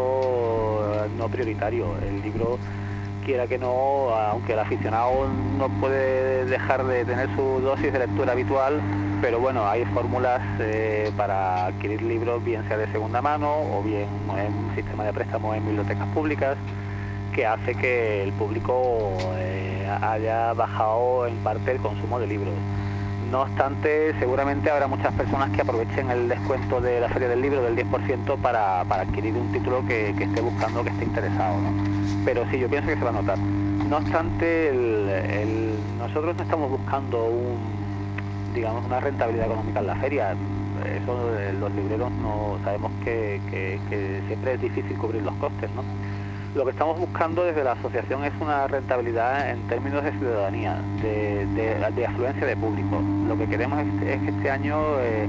gasto no prioritario. El libro, quiera que no, aunque el aficionado no puede dejar de tener su dosis de lectura habitual, pero bueno, hay fórmulas eh, para adquirir libros, bien sea de segunda mano o bien en un sistema de préstamos en bibliotecas públicas, que hace que el público eh, haya bajado en parte el consumo de libros. No obstante, seguramente habrá muchas personas que aprovechen el descuento de la Feria del Libro del diez por ciento para, para adquirir un título que, que esté buscando, que esté interesado, ¿no? Pero sí, yo pienso que se va a notar. No obstante, el, el, nosotros no estamos buscando un, digamos, una rentabilidad económica en la feria. Eso los libreros no sabemos que, que, que siempre es difícil cubrir los costes, ¿no? Lo que estamos buscando desde la asociación es una rentabilidad en términos de ciudadanía, de, de, de afluencia de público. Lo que queremos es, es que este año eh,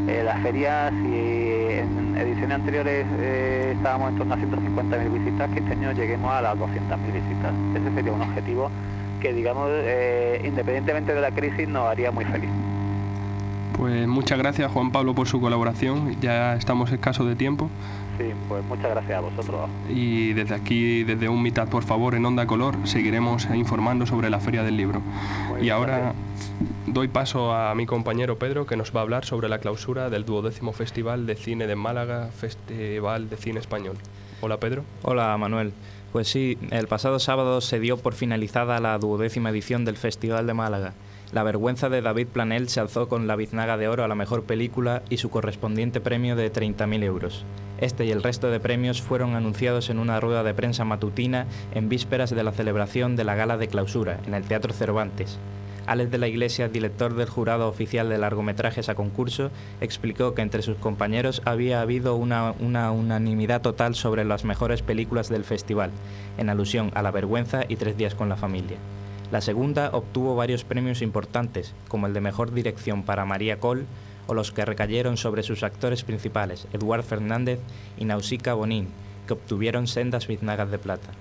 Eh, la feria, si en ediciones anteriores eh, estábamos en torno a ciento cincuenta mil visitas, que este año lleguemos a las doscientas mil visitas. Ese sería un objetivo que, digamos, eh, independientemente de la crisis, nos haría muy feliz. Pues muchas gracias, Juan Pablo, por su colaboración. Ya estamos escasos de tiempo. Sí, pues muchas gracias a vosotros. Y desde aquí, desde Un Mitad, por favor, en Onda Color, seguiremos informando sobre la Feria del Libro. Muy y ahora gracias. Doy paso a mi compañero Pedro, que nos va a hablar sobre la clausura del duodécimo Festival de Cine de Málaga, Festival de Cine Español. Hola, Pedro. Hola, Manuel. Pues sí, el pasado sábado se dio por finalizada la duodécima edición del Festival de Málaga. La vergüenza de David Planel se alzó con la Biznaga de Oro a la mejor película y su correspondiente premio de treinta mil euros. Este y el resto de premios fueron anunciados en una rueda de prensa matutina en vísperas de la celebración de la gala de clausura en el Teatro Cervantes. Alex de la Iglesia, director del jurado oficial de largometrajes a concurso, explicó que entre sus compañeros había habido una, una unanimidad total sobre las mejores películas del festival, en alusión a La vergüenza y Tres días con la familia. La segunda obtuvo varios premios importantes, como el de Mejor Dirección para María Coll, o los que recayeron sobre sus actores principales, Eduard Fernández y Nausicaa Bonin, que obtuvieron sendas biznagas de plata.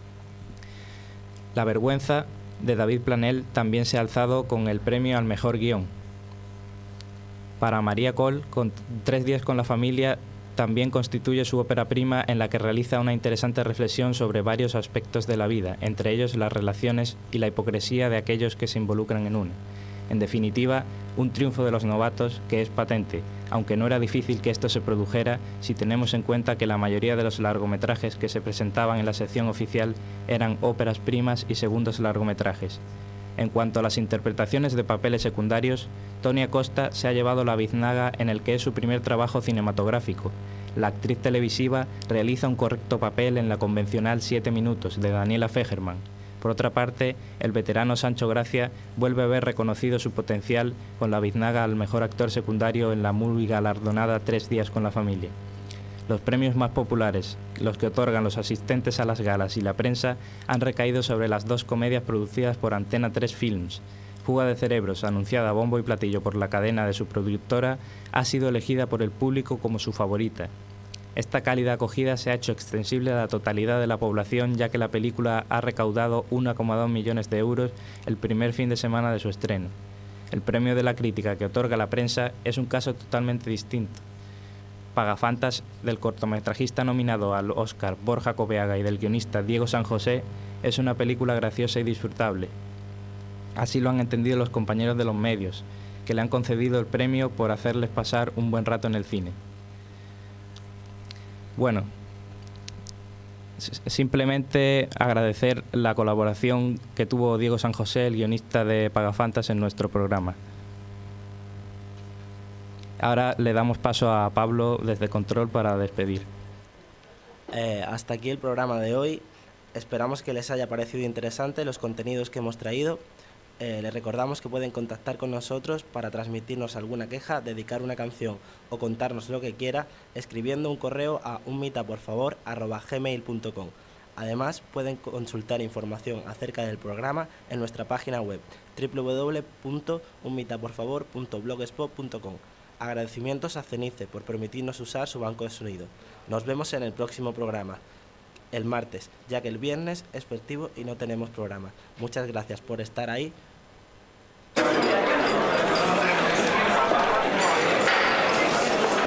La vergüenza de David Planel también se ha alzado con el premio al Mejor Guión. Para María Coll, con Tres días con la familia, también constituye su ópera prima en la que realiza una interesante reflexión sobre varios aspectos de la vida, entre ellos las relaciones y la hipocresía de aquellos que se involucran en una. En definitiva, un triunfo de los novatos que es patente, aunque no era difícil que esto se produjera si tenemos en cuenta que la mayoría de los largometrajes que se presentaban en la sección oficial eran óperas primas y segundos largometrajes. En cuanto a las interpretaciones de papeles secundarios, Toni Acosta se ha llevado la biznaga en el que es su primer trabajo cinematográfico. La actriz televisiva realiza un correcto papel en la convencional Siete minutos de Daniela Fegerman. Por otra parte, el veterano Sancho Gracia vuelve a ver reconocido su potencial con la biznaga al mejor actor secundario en la muy galardonada Tres días con la familia. Los premios más populares, los que otorgan los asistentes a las galas y la prensa, han recaído sobre las dos comedias producidas por Antena tres Films. Fuga de cerebros, anunciada a bombo y platillo por la cadena de su productora, ha sido elegida por el público como su favorita. Esta cálida acogida se ha hecho extensible a la totalidad de la población, ya que la película ha recaudado uno coma dos millones de euros el primer fin de semana de su estreno. El premio de la crítica que otorga la prensa es un caso totalmente distinto. Pagafantas, del cortometrajista nominado al Oscar Borja Coveaga y del guionista Diego San José, es una película graciosa y disfrutable. Así lo han entendido los compañeros de los medios, que le han concedido el premio por hacerles pasar un buen rato en el cine. Bueno, simplemente agradecer la colaboración que tuvo Diego San José, el guionista de Pagafantas, en nuestro programa. Ahora le damos paso a Pablo desde Control para despedir. Eh, hasta aquí el programa de hoy. Esperamos que les haya parecido interesante los contenidos que hemos traído. Eh, les recordamos que pueden contactar con nosotros para transmitirnos alguna queja, dedicar una canción o contarnos lo que quiera, escribiendo un correo a unmitaporfavor arroba gmail punto com. Además, pueden consultar información acerca del programa en nuestra página web doble u doble u doble u punto unmitaporfavor punto blogspot punto com. Agradecimientos a Cenice por permitirnos usar su banco de sonido. Nos vemos en el próximo programa, el martes, ya que el viernes es festivo y no tenemos programa. Muchas gracias por estar ahí.